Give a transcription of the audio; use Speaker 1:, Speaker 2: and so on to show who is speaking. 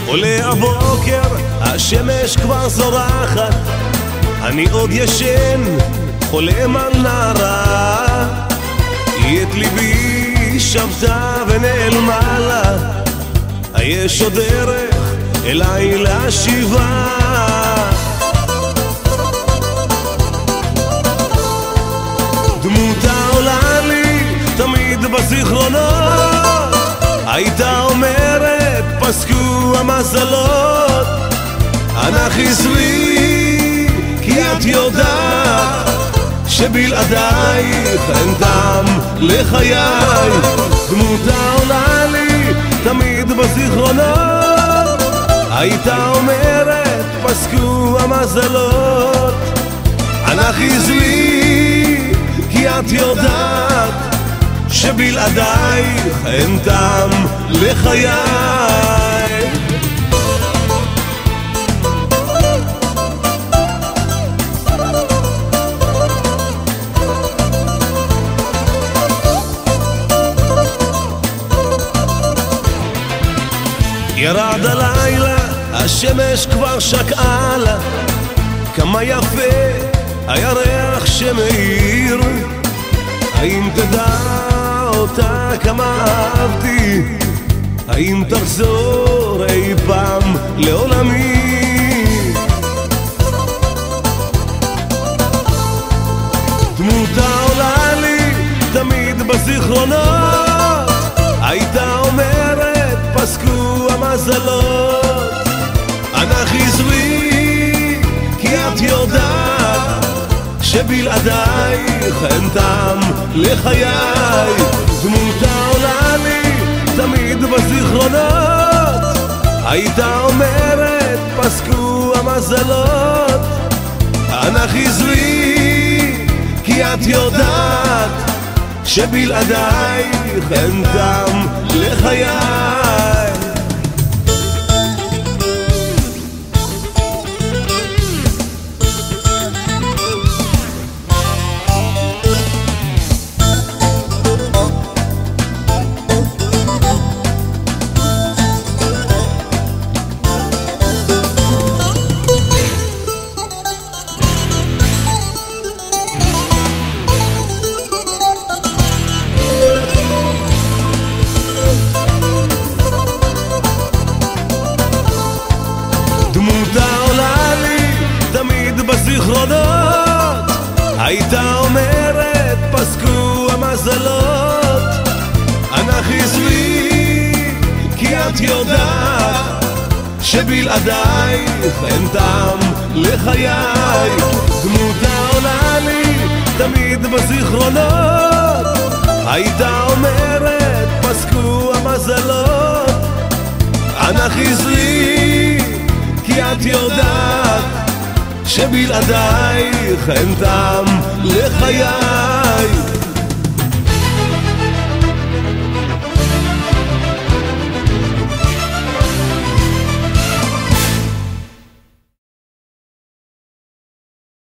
Speaker 1: עולה הבוקר, השמש כבר זורחת, אני עוד ישן, חולם על נערה. היא את ליבי שבתה ונעלמה לה, היש עוד דרך אליי להשיבה. דמותה עולה לי תמיד בזיכרונות, הייתה אומרת פסקו המזלות, אנא חזרי כי את יודעת שבלעדייך אין טעם לחיי. דמותה עולה לי תמיד בזיכרונות, הייתה אומרת פסקו המזלות, אנא חזרי כי את יודעת שבלעדייך אין טעם לחיי. ירד הלילה, השמש כבר שקעה לה, כמה יפה הירח שמאיר. האם תדע אותה כמה אהבתי, האם תחזור אי פעם לעולמי. דמותה עולה לי תמיד בזיכרונות, הייתה אומרת פסקו המזלות, אנא חזרי כי את יודעת שבלעדייך אין טעם לחיי. דמותה עולה לי תמיד בזיכרונות, הייתה אומרת פסקו המזלות, אנא חזרי כי את יודעת שבלעדייך אין טעם לחיי. דמותה עולה לי תמיד בזיכרונות, הייתה אומרת פסקו המזלות, אנא חזרי כי את יודעת שבלעדייך אין טעם לחיי. דמותה עולה לי תמיד בזיכרונות, הייתה אומרת פסקו המזלות, אנא חזרי כי את יודעת שבלעדייך אין טעם לחיי.